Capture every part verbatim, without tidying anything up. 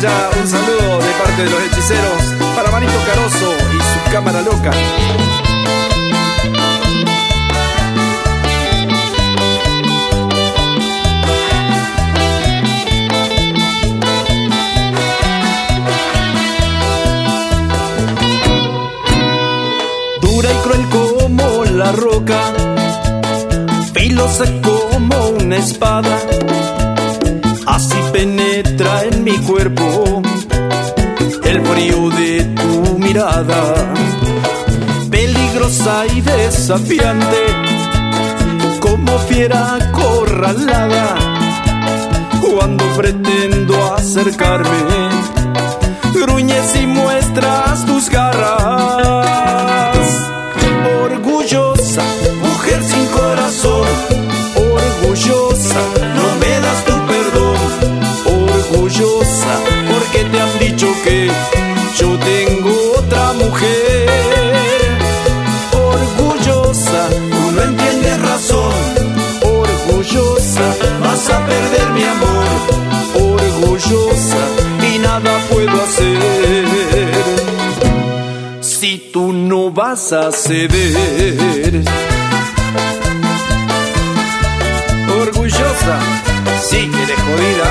vaya un saludo de parte de los hechiceros para Manito Caroso y su cámara loca. Dura y cruel como la roca, filosa como una espada, así penetra en mi cuerpo el frío de tu mirada. Peligrosa y desafiante, como fiera acorralada, cuando pretendo acercarme, gruñes y muestras tus garras. Orgullosa, mujer sin corazón, orgullosa, no me das tu perdón. Orgullosa, porque te han dicho que yo tengo otra mujer. Orgullosa, tú no entiendes razón. Orgullosa, vas a perder mi amor. Orgullosa, y nada puedo hacer si tú no vas a ceder. Orgullosa, sí que eres jodida.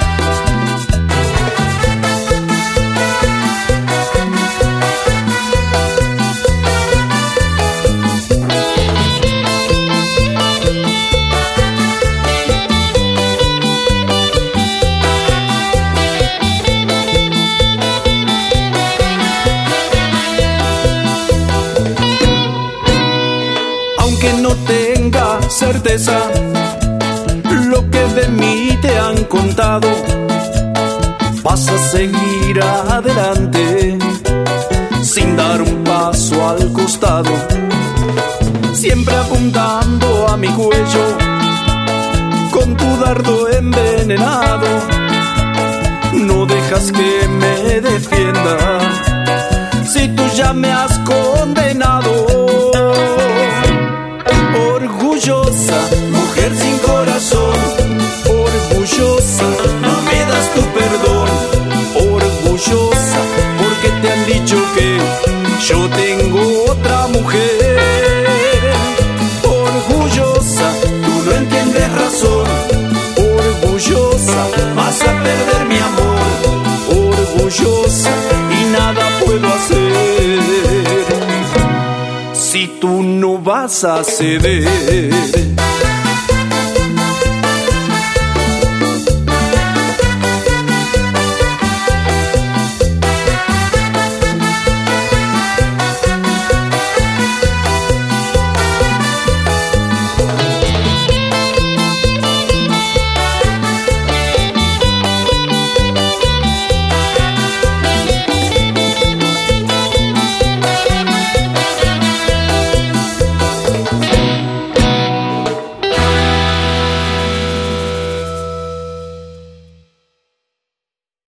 Aunque no tenga certeza lo que de mí te han contado, vas a seguir adelante sin dar un paso al costado, siempre apuntando a mi cuello con tu dardo envenenado. No dejas que me defienda si tú ya me has condenado. Orgullosa, mujer sin corazón, orgullosa, no me das tu perdón. Orgullosa, porque te han dicho que yo tengo otra mujer. Orgullosa, tú no entiendes razón. Orgullosa, vas a perder mi amor. Orgullosa, y nada puedo hacer si tú no vas a ceder.